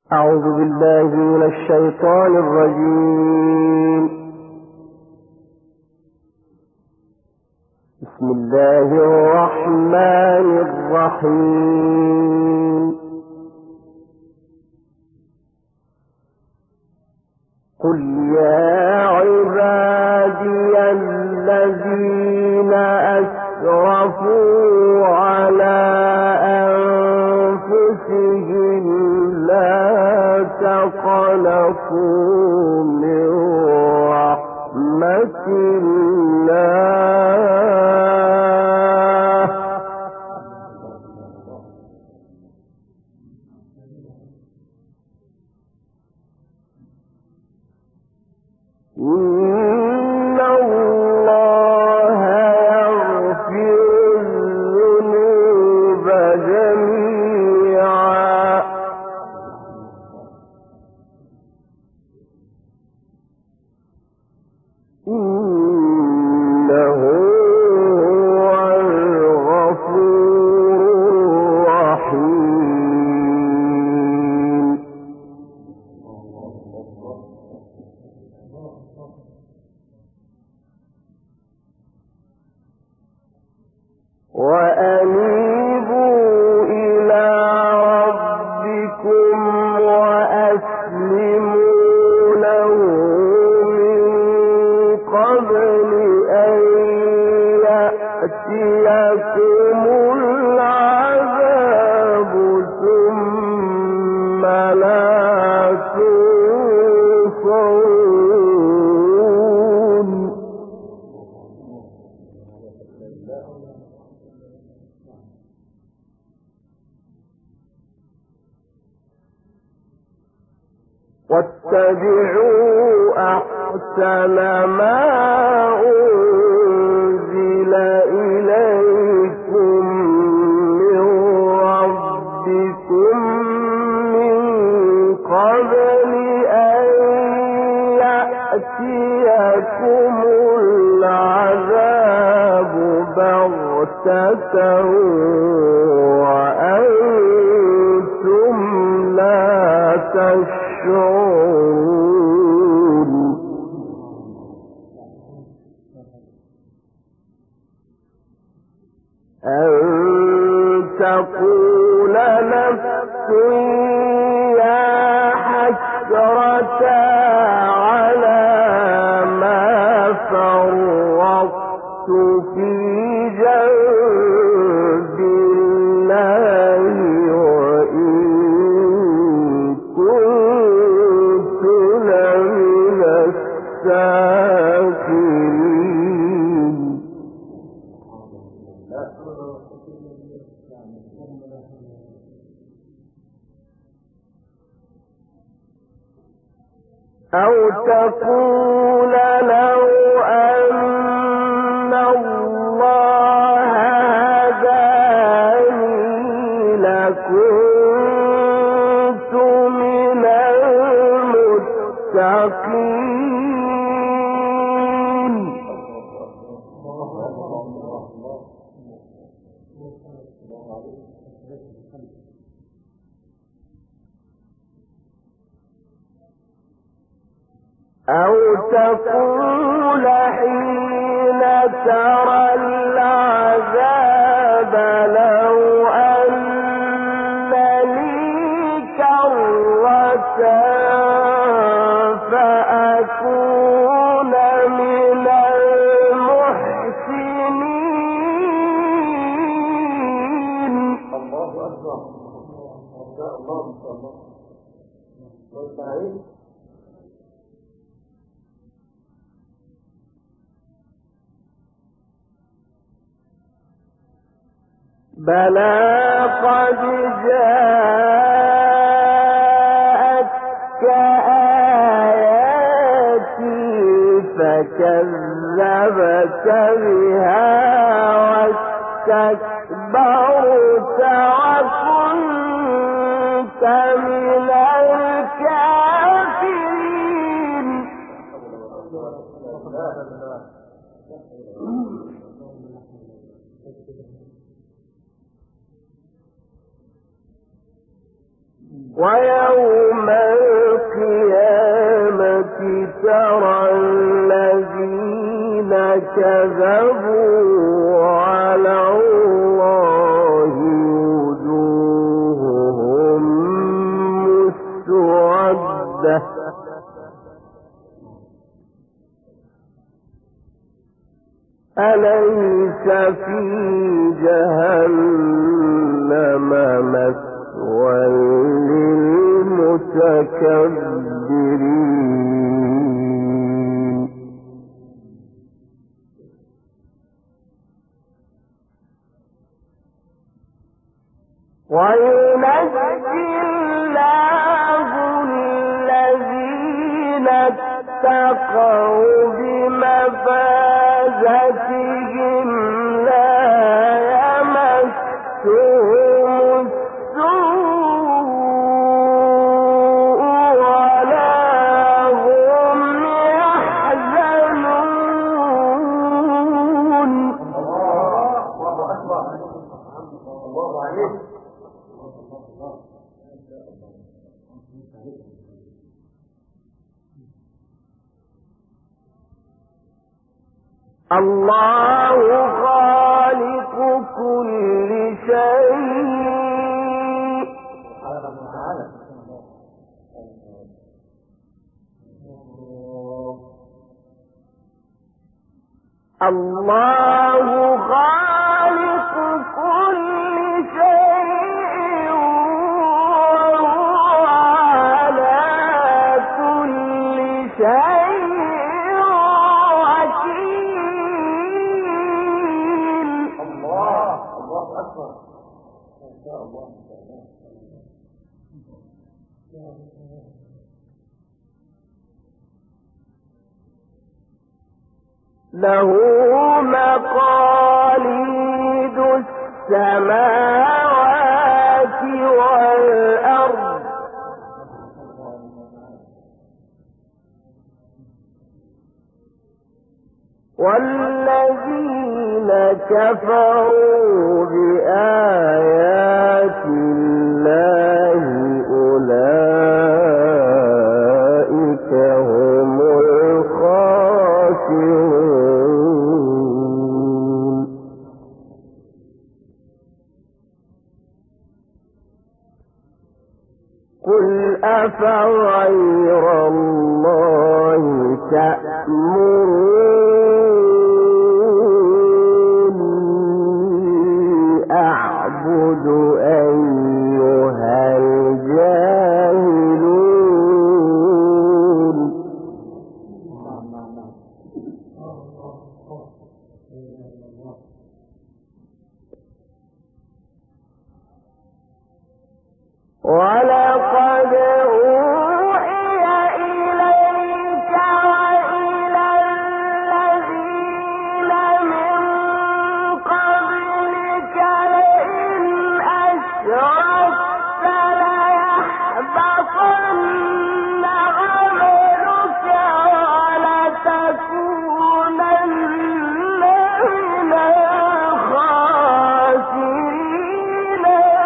أعوذ بالله من الشيطان الرجيم. بسم الله الرحمن الرحيم. قل يا عبادي الذين أسرفوا على أنفسهم لا تقنطوا من رحمة الله إن الله يغفر الذنوب جميعا إنه هو الغفور الرحيم. وأنيبوا إلى ربكم وأسلموا له من قبل أن يأتيكم العذاب ثم لا تنصرون. واتبعوا أحسن ما أنزل إليكم من ربكم من قبل أن يأتيكم العذاب بغتة وأنتم لا تشعرون. أن تقول نفس يا حسرة على ما فرطت في جنب الله وإن كنت لمن الساخرين. أو تقول لو أن الله هداني لكنت من المتقين. أو تقول حين ترى العذاب لو أن لي كرة فأكون من المحسنين. الله أكبر. الله بلى قد جاءتك آياتي فكذبت بها واستكبرت وكنت من الكافرين. ويوم مرده أليس في جهنم مثوى للمتكبرين وينجي الله الذين اتقوا بمفازتهم لا يمسهم السوء ولا هم يحزنون. الله خالق كل شيء الله خالق كل شيء وهو على كل شيء وكيل. الله أكبر. ما شاء الله. له مقاليد السماوات والأرض والذين كفروا بآيات الله أولئك هم الخاسرون. قل أفغير الله تأمروني أعبد أيها الجاهلون. ولقد أوحي إليك وإلى الذين من قبلك لئن أشركت ليحبطن عملك ولتكونن من الخاسرين.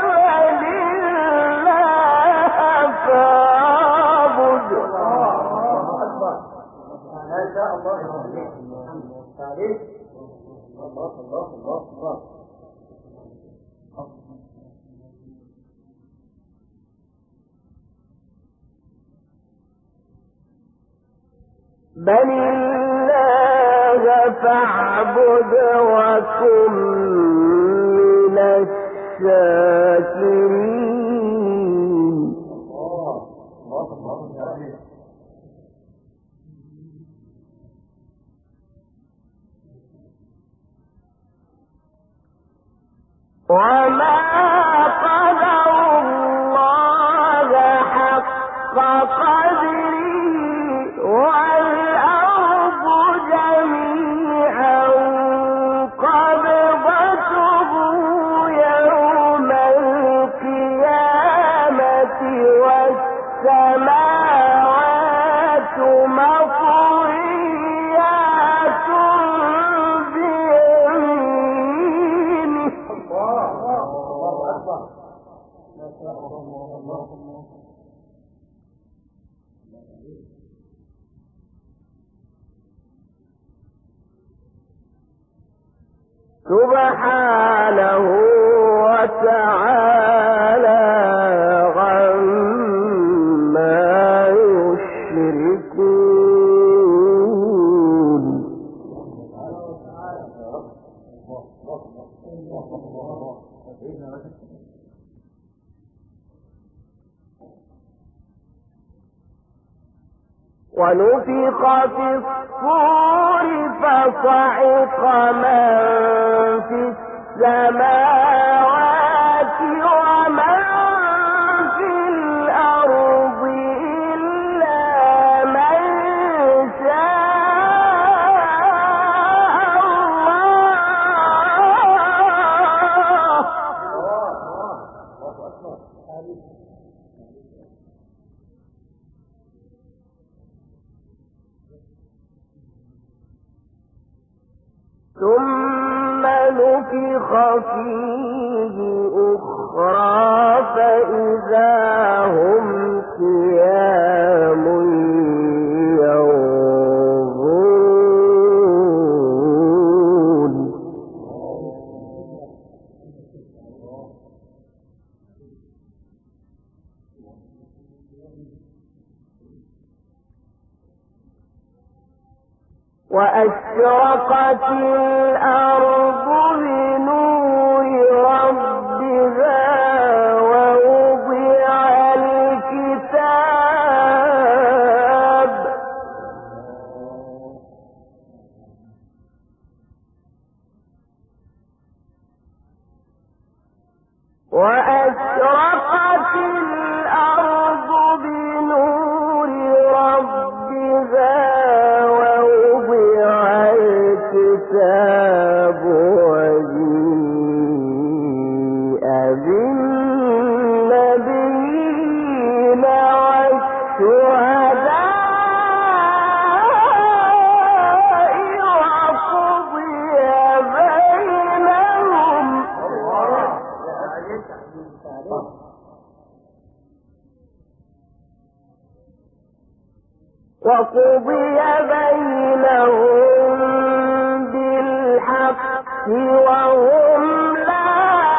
بل الله فاعبد وكن من الشاكرين. وما قدر الله حق قدره والأرض جميعا قبضته يوم القيامة والسماوات مطويات بيمينه. سبحانه وتعالى عما يشركون. ونفخ في الصور فصعق من في السماوات ومن في الأرض إلا من شاء الله. ثم نفخ فيه أخرى فإذا هم قيام ينظرون. وأشرقت الأرض بنور ربها ووضع الكتاب وأشرقت الأرض بنور ربها الكتاب وجيء بالنبيين والشهداء وقضي بينهم بالحق وهم لا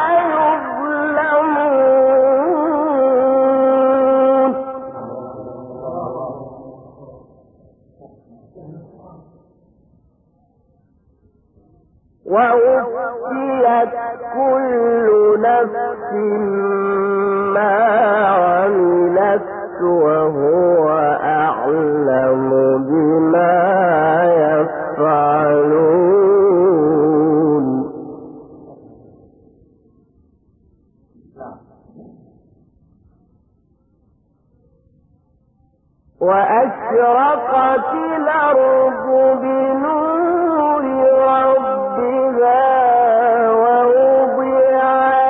يظلمون. ووفيت كل نفس ما عملت وهو أعلم بما يفعلون. وأشرقت الأرض بنور ربها ووضع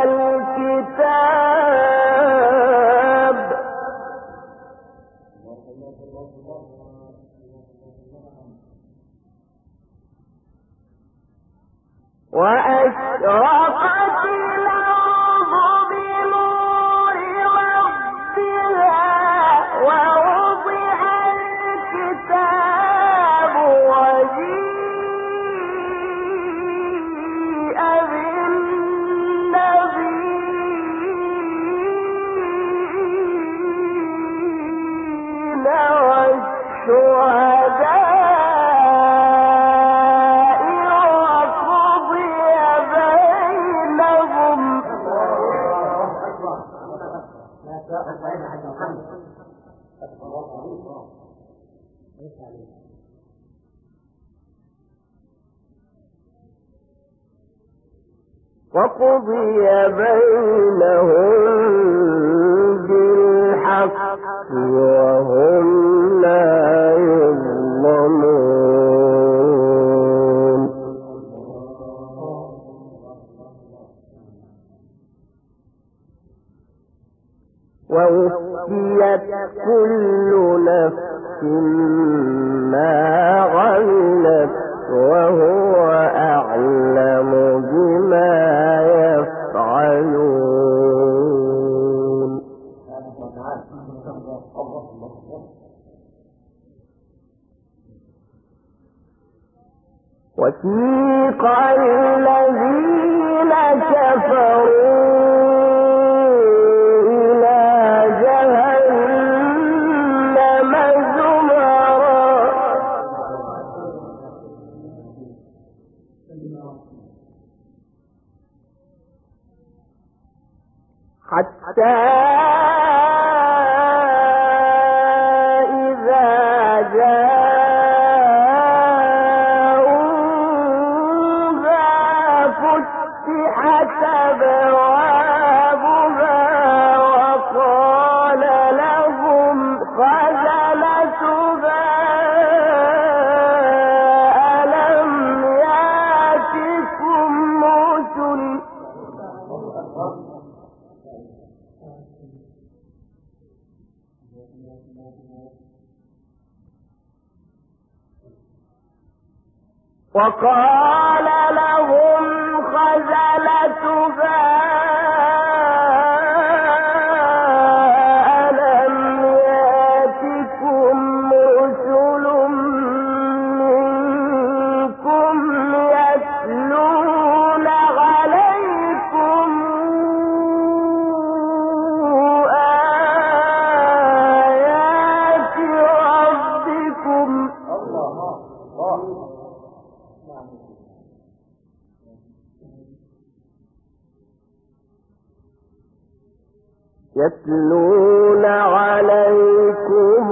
الكتاب وأشرقت الأرض بنور ربها ووضع الكتاب وجيء بالنبيين والشهداء وقضي بينهم بالحق وهم لا يظلمون. ووفيت كل نفس ما عملت وهو أعلم بما يفعلون. وسيق الذين كفروا حتى إذا وقال لهم خزنتها ألم يأتكم رسل منكم يتلون عليكم آيات ربكم يتلون عليكم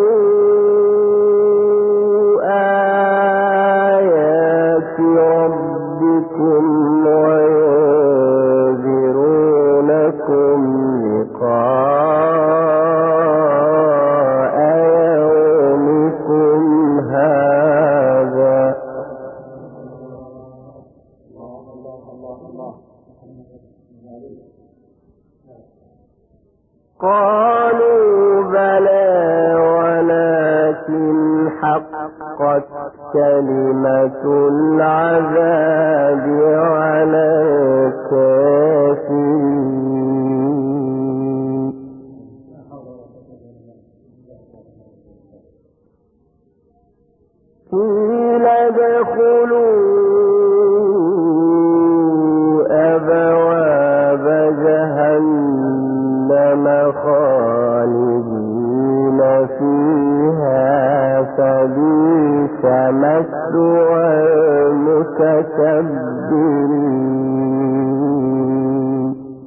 آيات ربكم وينذرونكم لقاء يومكم هذا قالوا بلى ولكن حقت كلمة العذاب على الكافرين قيل ادخلوا أبواب جهنم خالدين فيها فبئس مثوى المتكبرين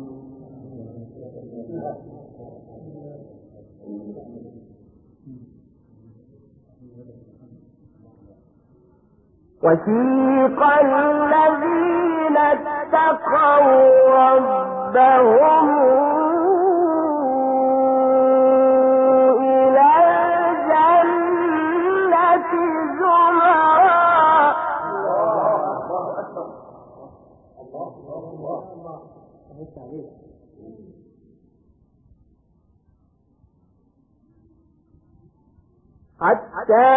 وسيق الذين اتقوا ربهم إلى الجنة زمرا حتى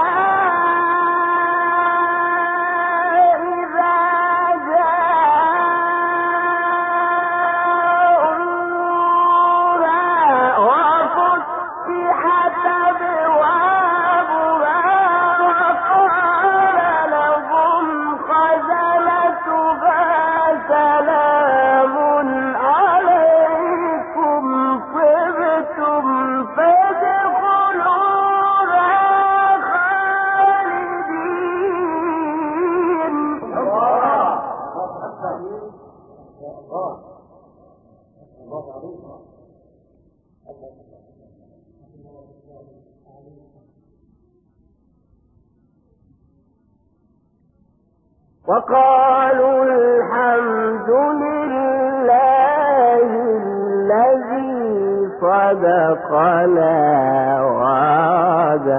وقالوا الحمد لله الذي صدقنا وعده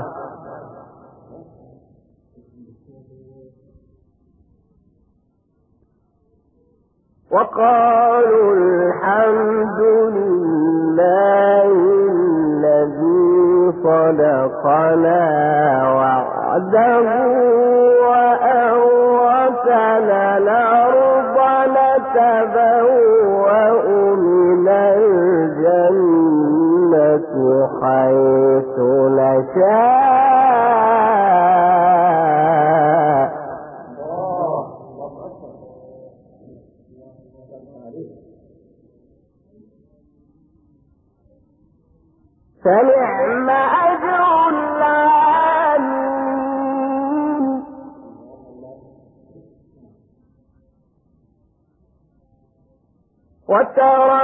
وقالوا الحمد لله الذي صدقنا وعده وأورثنا الأرض نتبوأ من الجنة حيث نشاء فنعم أجر العاملين وترى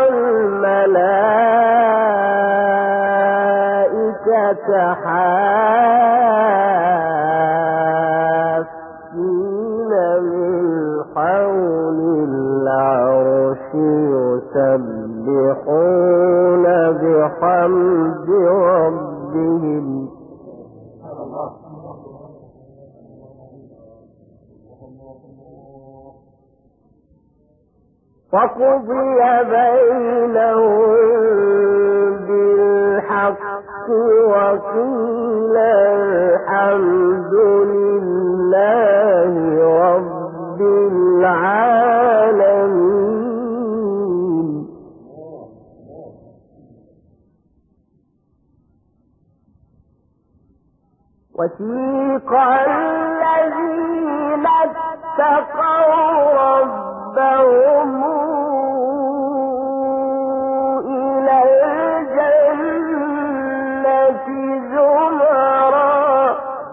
الملائكة حافين من حول العرش يسبحون بحمد ربهم وقضي بينهم بالحق وقيل الحمد لله رب العالمين. وسيق الذين اتقوا ربهم إلى الجنة زمرا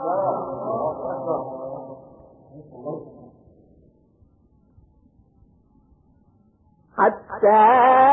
حتى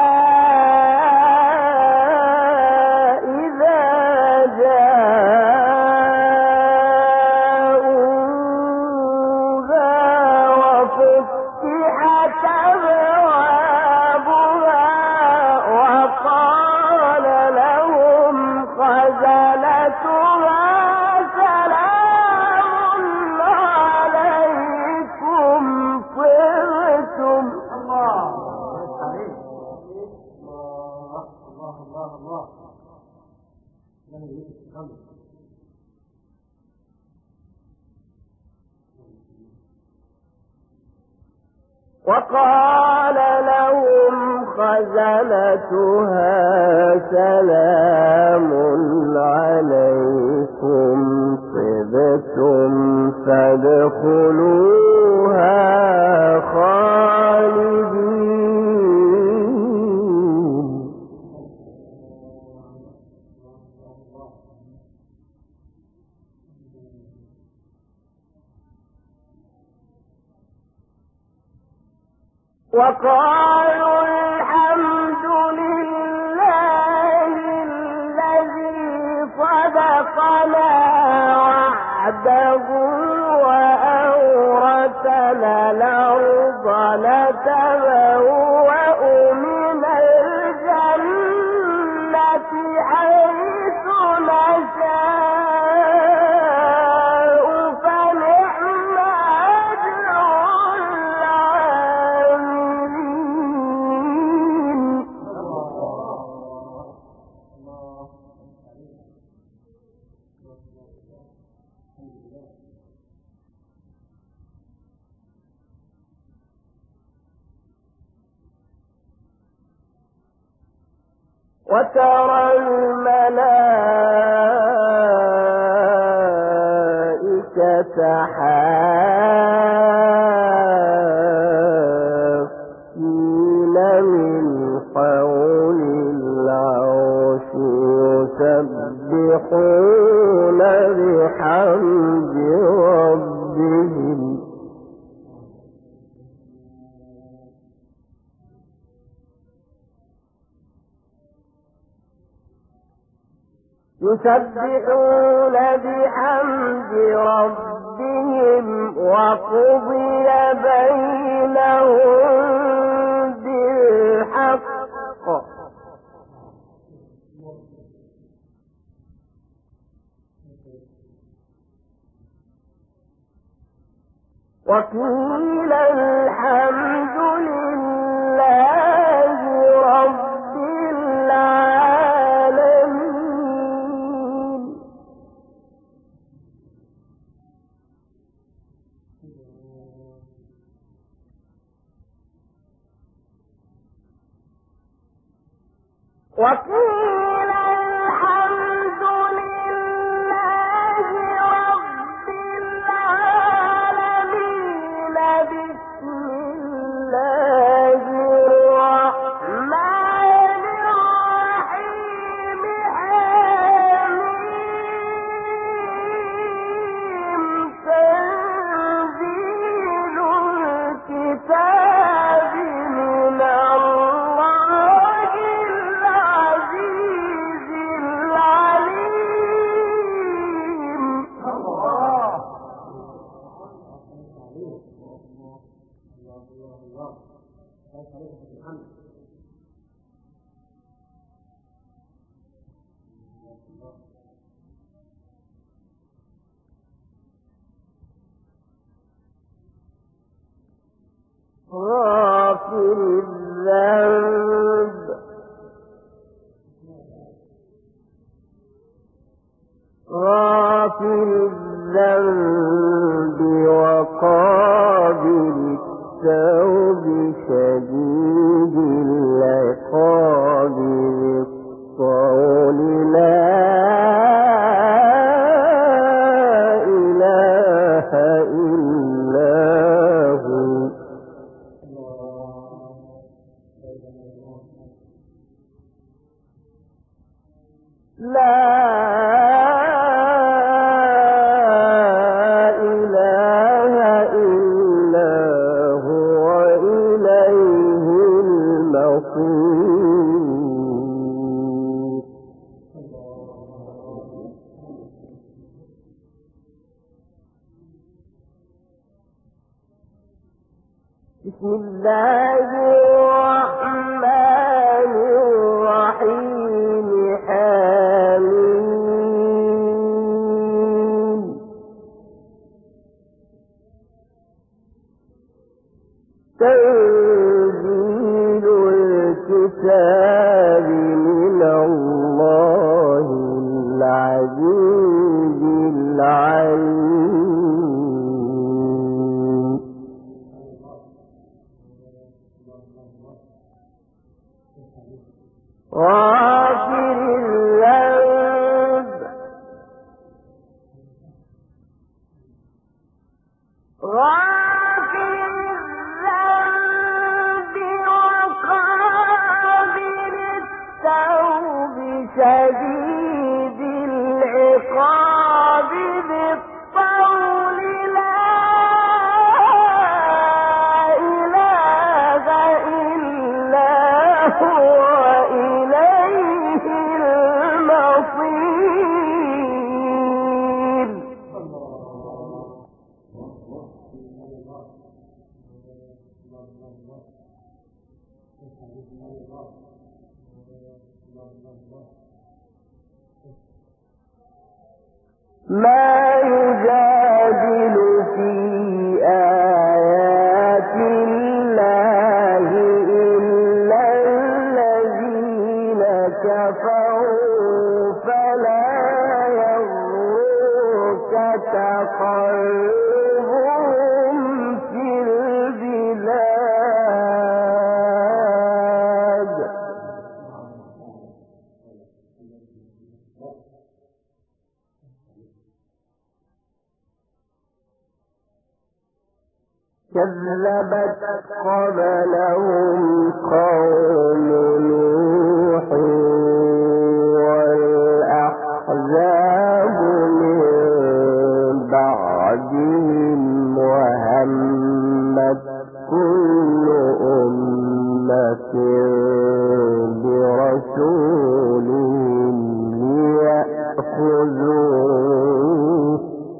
وقال لهم خزنتها سلام عليكم طبتم فادخلوها خالدين. وقالوا الحمد لله الذي صدقنا وعده وأورثنا الأرض نتبوأ من الجنة حيث نشاء فنعم أجر العاملين. وترى الملائكة حافين من حول العرش يسبحون بحمد ربهم وقضي بينهم بالحق وقيل الحمد لله رب العالمين. وقيل الحمد لله رب العالمين. بسم الله الرحمن الرحيم. حميم. تنزيل الكتاب من الله العزيز العليم. غافر الذنب غافر الذنب وقابل التوب شديد العقاب ذي الطول لا إله إلا هو لا بسم الله الرحمن الرحيم حميم تنزيل الكتاب من الله العزيز العليم غافر الذنب وقابل التوب شديد العقاب ذي الطول لا إله إلا هو إليه المصير ما يجادل في آيات الله إلا الذين كفروا فلا يغرك تقلبهم في البلاد كذبت قبلهم قوم نوح والأحزاب من بعدهم وهمت كل أمة برسولهم ليأخذوه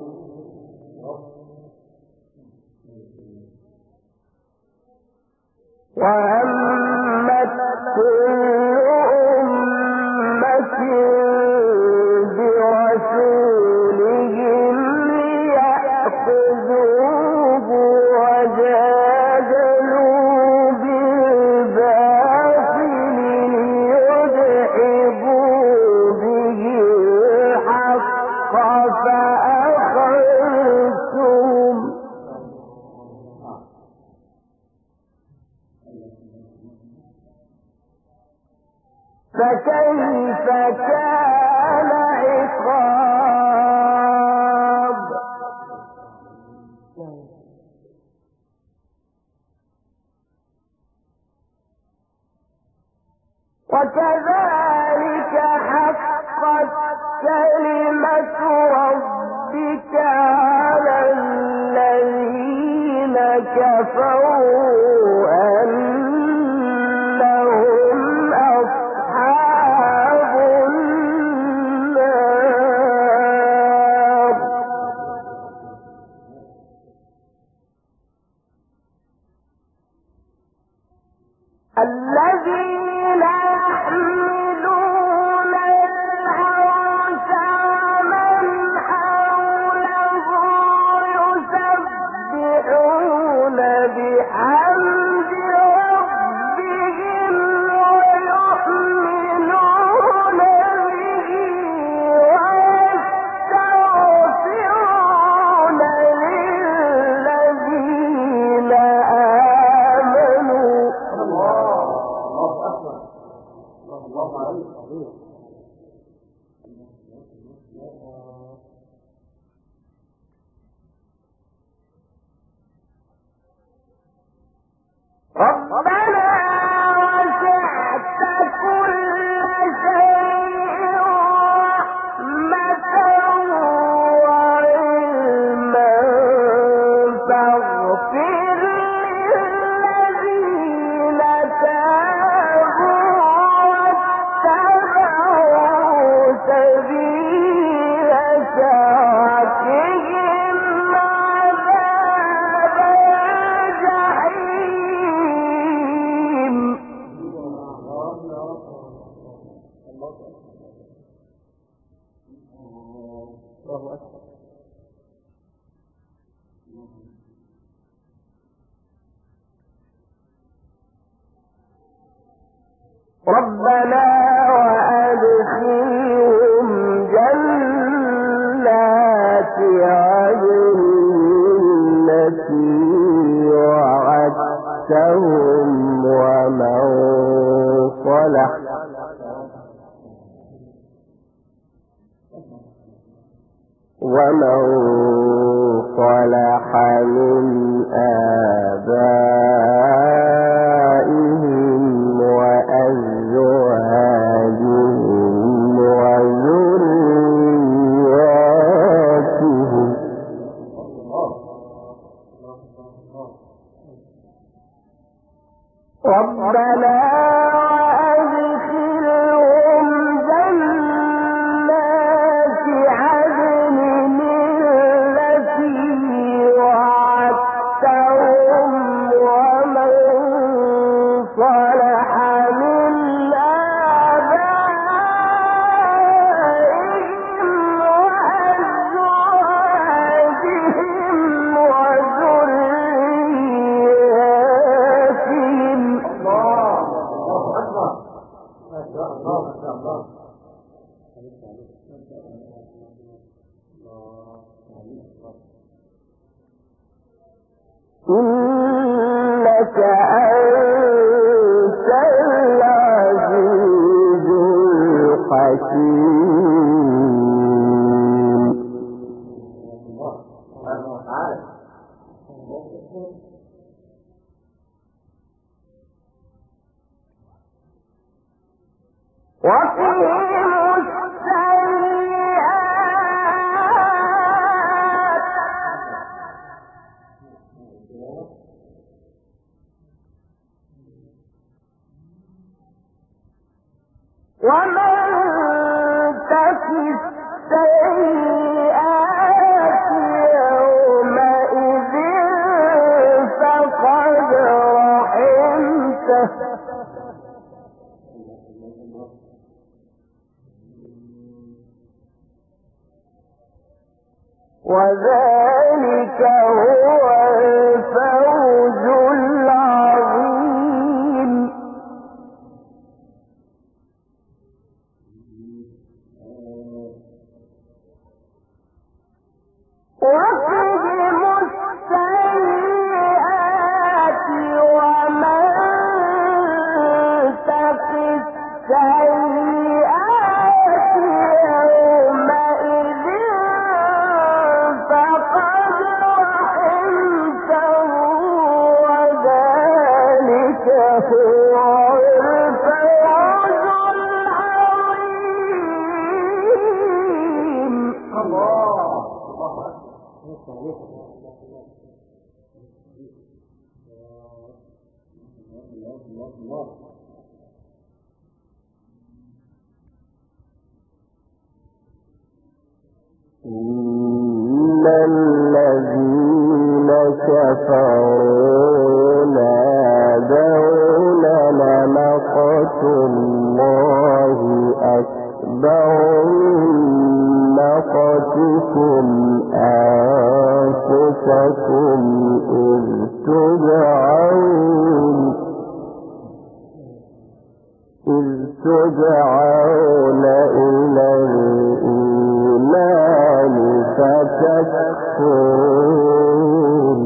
وهمت كل أمة برسولهم ليأخذوه وجادلوا بالباطل ليدحضوا به الحق فأخذتهم فكيف كان عقاب وكذلك حقت كلمة ربك على الذين كفروا أنهم أصحاب النار الذين يحملون العرش ومن ربنا وأدخلهم جنات عدن التي وعدتهم ومن صلح من آبائهم وأزواجهم وذرياتهم ربنا وأدخلهم جنات عدن التي وعدتهم ومن صلح من آبائهم وأزواجهم وذرياتهم إنك أنت العزيز الحكيم وقهم السيئات ومن تك السيئات يومئذ فقد رحمته وذلك هو الفوز العظيم وقهم السيئات ومن تق السيئات يومئذ فقد رحمته وذلك هو الفوز العظيم إن الذين كفروا ينادون لمقت الله أكبر من مقتكم أنفسكم إذ تدعون إلى الإيمان فتكفرون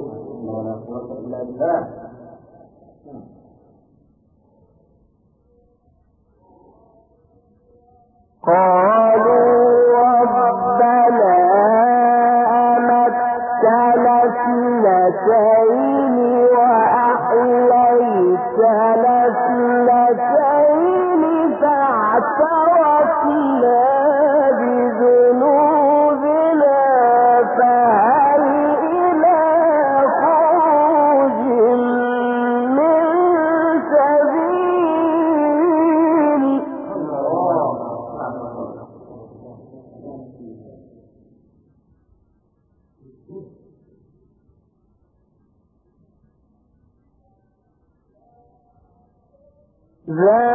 قالوا ربنا أمتنا اثنتين وأحييتنا اثنتين فاعترفنا بذنوبنا فهل إلى خروج من سبيل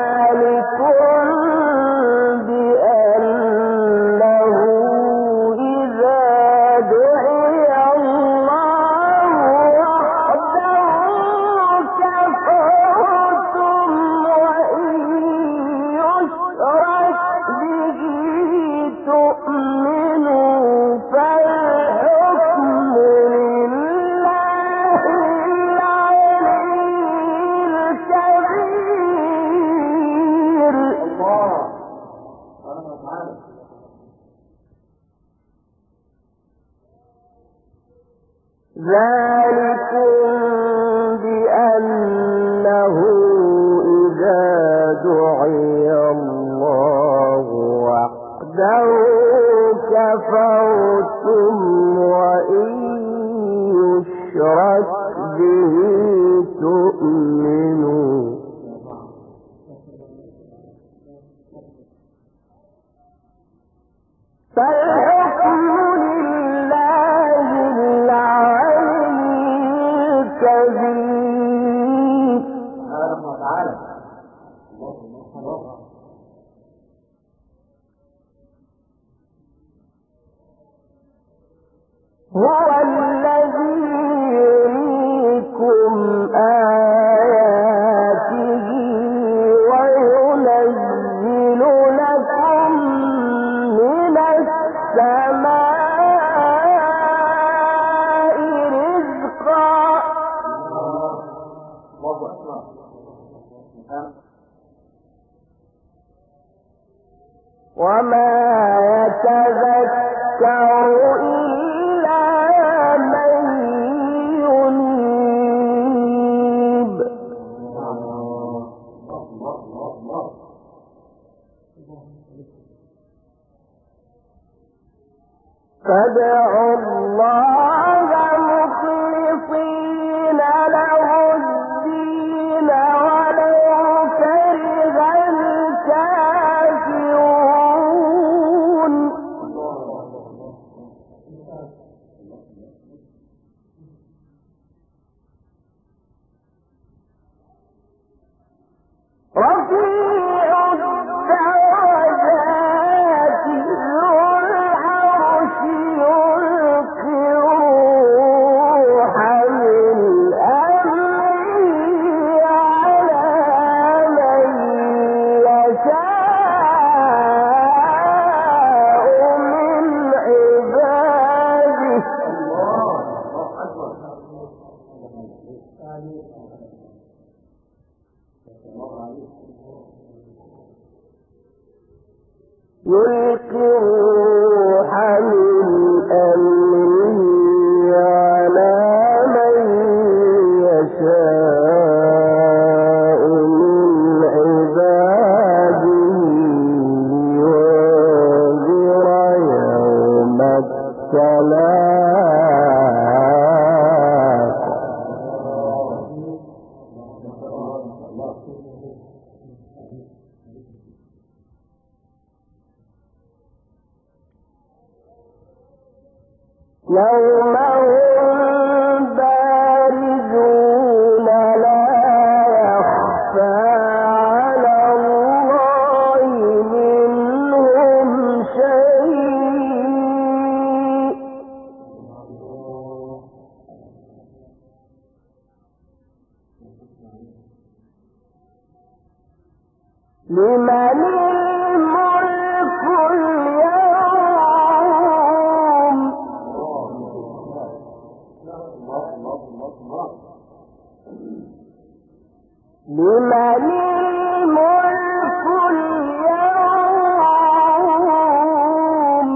ذلكم بأنه ذلكم بأنه إذا دعي الله وحده كفرتم وإن يشرك به تؤمنوا فالحكم لله العلي الكبير سبحانه وتعالى. هو الذي يريكم آياته وينزل لكم من السماء رزقا وما يتذكر إلا من ينيب فادعوا الله مخلصين له الدين ولو كره الكافرون رفيع الدرجات ذو العرش يلقي الروح من أمره على من يشاء من عباده يلقي الروح من أمره على من يشاء من عباده لينذر يوم التلاق يوم هم بارزون لا يخفى على الله منهم شيء لمن الملك اليوم لمن الملك اليوم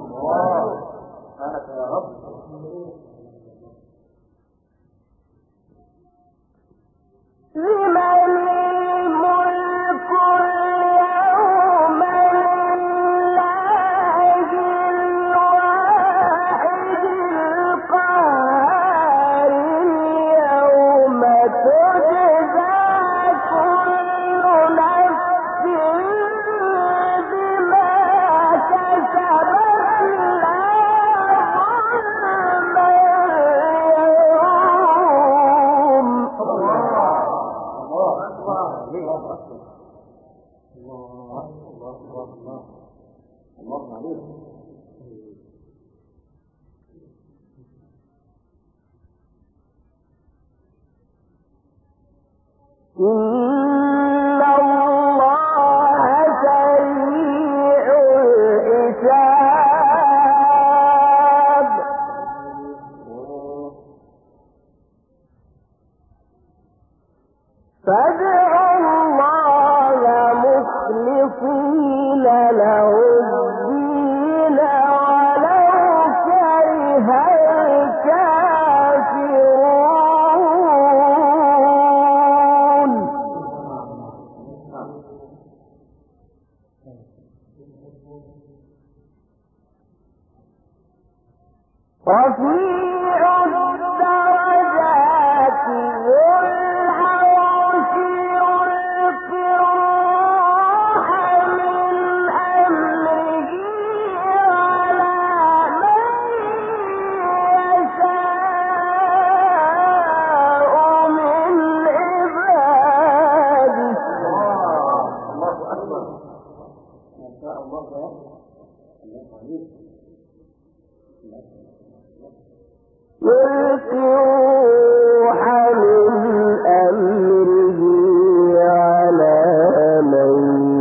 لمن الملك اليوم لله الواحد القهار اليوم تجزى كل نفس بما كسبت لا ظلم اليوم إن الله سريع الحساب فادعوا الله مخلصين له الدين ولو كره الكافرون رفيع الدرجات ذو العرش يلقي الروح من أمره على من يشاء من عباده. الله أكبر. ما شاء الله يلقي الروح من أمره على من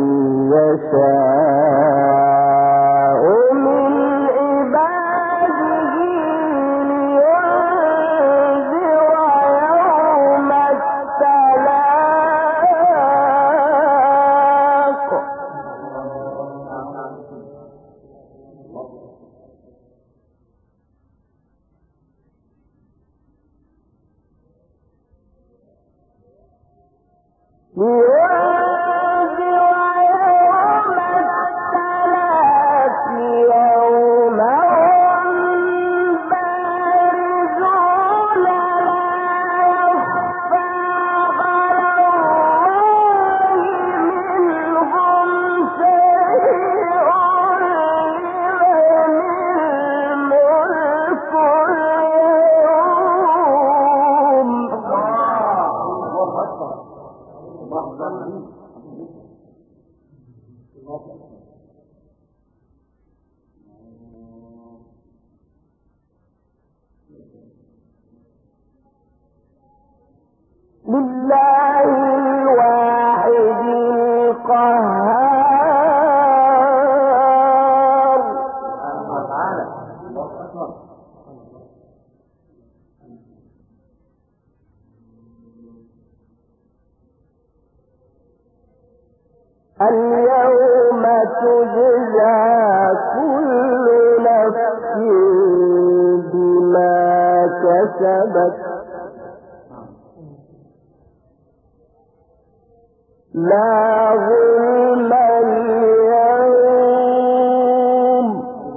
يشاء من عباده لينذر يوم التلاق. لله الواحد القهار. اليوم تجزى كل نفس بما كسبت لا ظلم اليوم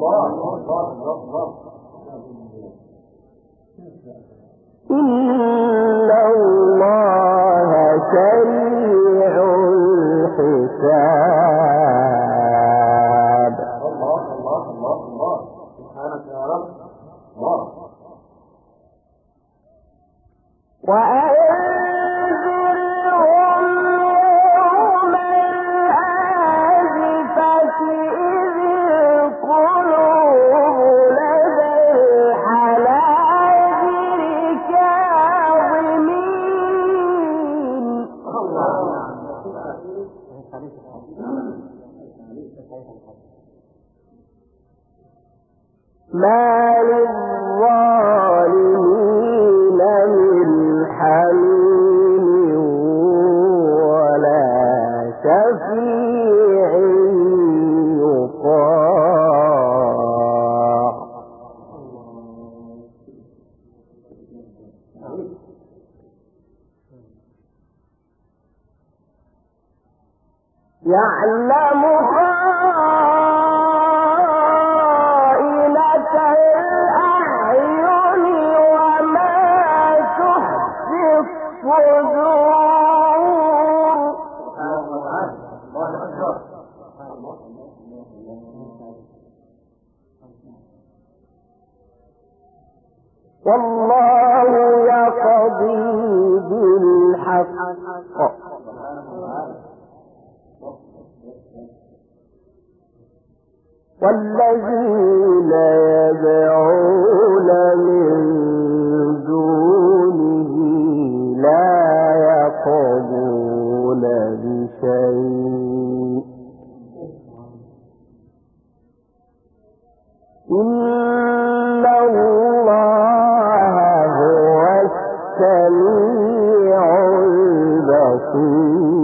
إن الله سريع الحساب. الله الله الله الله سبحانك يا رب. الله وأنذرهم يوم الآزفة إذ القلوب لدى الحناجر كاظمين ما للظالمين من حميم ولا شفيع يطاع. يعلم خائنة الأعين وما تخفي الصدور. والله يقضي بالحق والذين يدعون من دونه لا يقضون بشيء إن الله هو السميع البصير.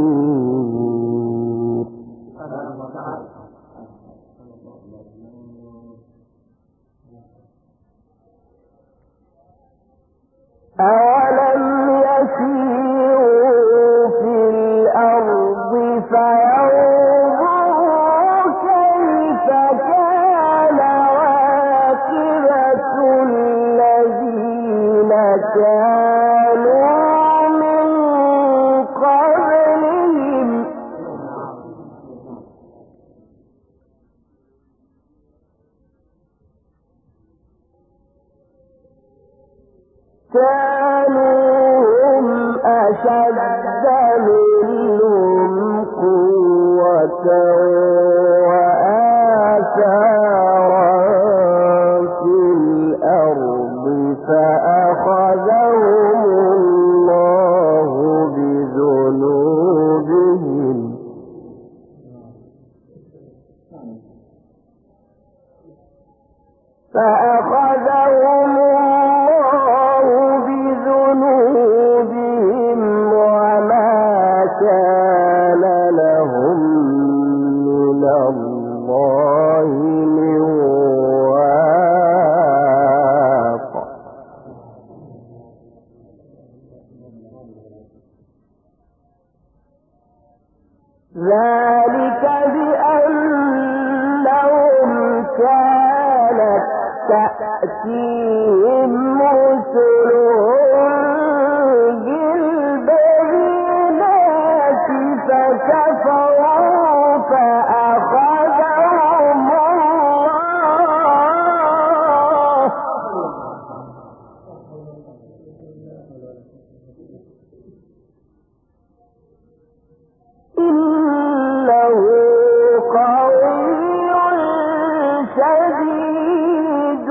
أولم يسيروا في الأرض فينظروا كيف كان عاقبة كانوا من قبلهم كانوا هم أشد منهم قوة وآثارا في الأرض فأخذهم الله بذنوبهم وما كان لهم من الله من واق ذلك بأنهم كانت تأتيهم رسلهم بالبينات فكفروا فأخذهم الله إنه قوي شديد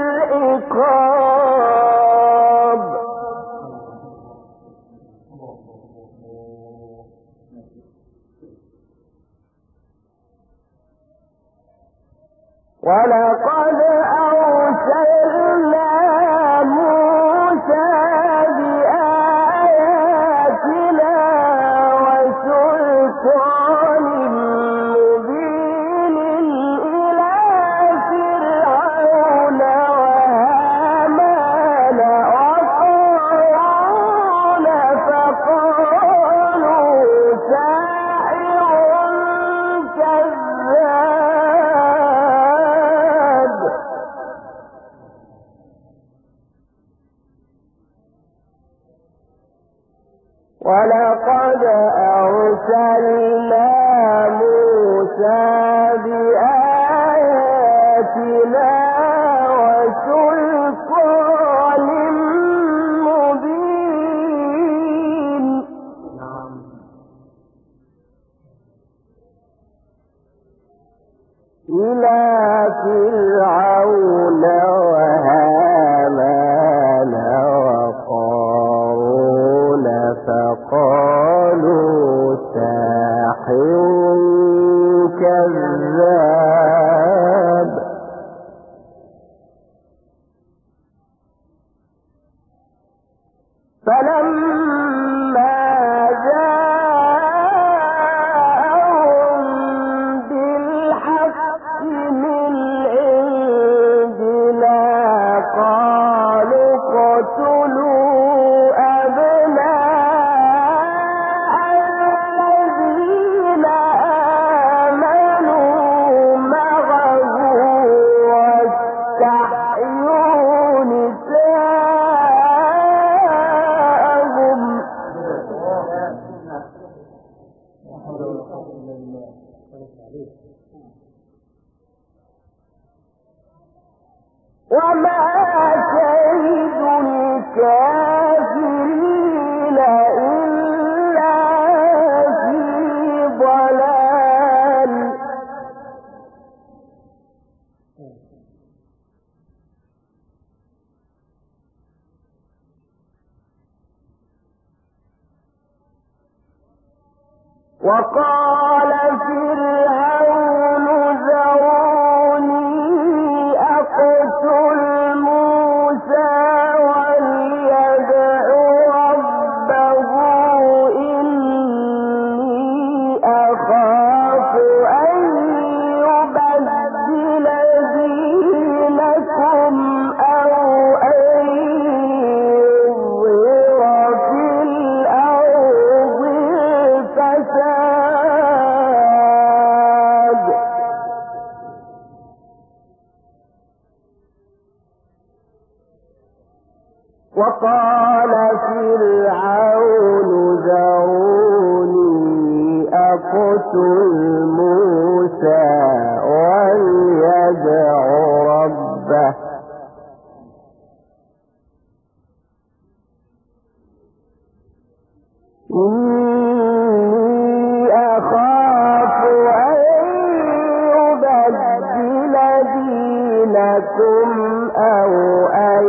العقاب ولقد أرسلنا موسى بآياتنا وسلطان مبين إلى فرعون وهامان وقارون فقالوا ساحر كذاب ولقد أرسلنا موسى بآياتنا وسلطان مبين إلى فرعون وهامان وقارون فقالوا ساحر كذاب فلما جاءهم بالحق من عندنا قالوا اقتلوا أبناء الذين آمنوا معه واستحيوا نساءهم وما كيد الكافرين إلا في ضلال وقال فرعون ذروني أقتل موسى وليدع ربه إني أخاف أن يبدل دينكم أو أن يظهر في الأرض الفساد وقال فرعون ذروني أقتل موسى وليدع ربه إني أخاف أن يبدل دينكم أو أن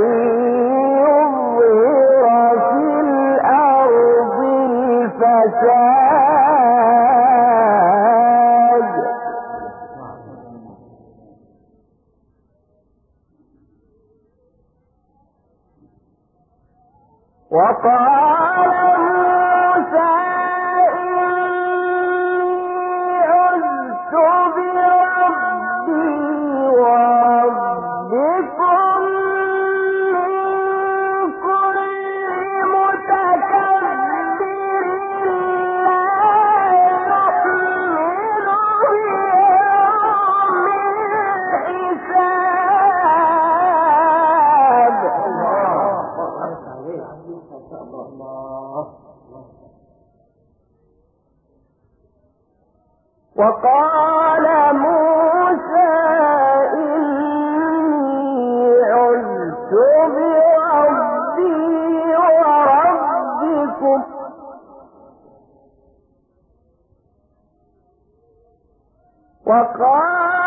يظهر في الأرض الفساد وقال موسى إني عذت بربي وربكم من كل متكبر لا يؤمن بيوم الحساب. وقال موسى إني عذت بربي وربكم وقال